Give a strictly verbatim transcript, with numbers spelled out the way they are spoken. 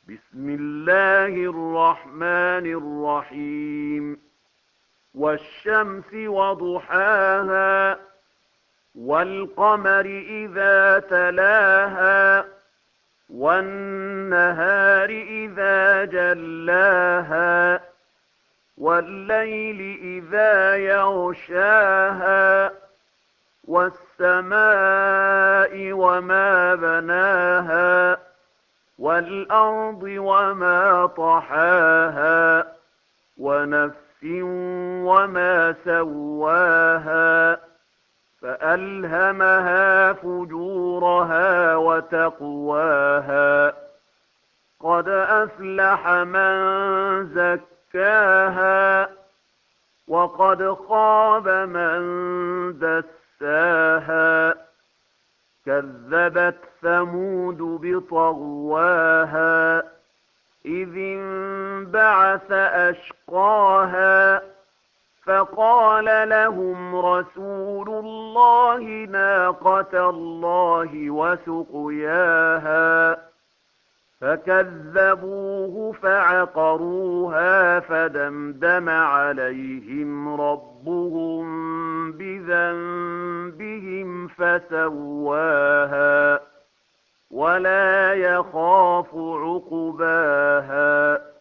بسم الله الرحمن الرحيم والشمس وضحاها والقمر إذا تلاها والنهار إذا جلاها والليل إذا يغشاها والسماء وما بناها والأرض وما طحاها ونفس وما سواها فألهمها فجورها وتقواها قد أفلح من زكاها وقد خاب من دساها كذبت ثمود بطغواها إذ انبعث أشقاها فقال لهم رسول الله ناقة الله وسقياها فكذبوه فعقروها فدمدم عليهم ربهم بذنبهم فسواها ولا يخاف عقباها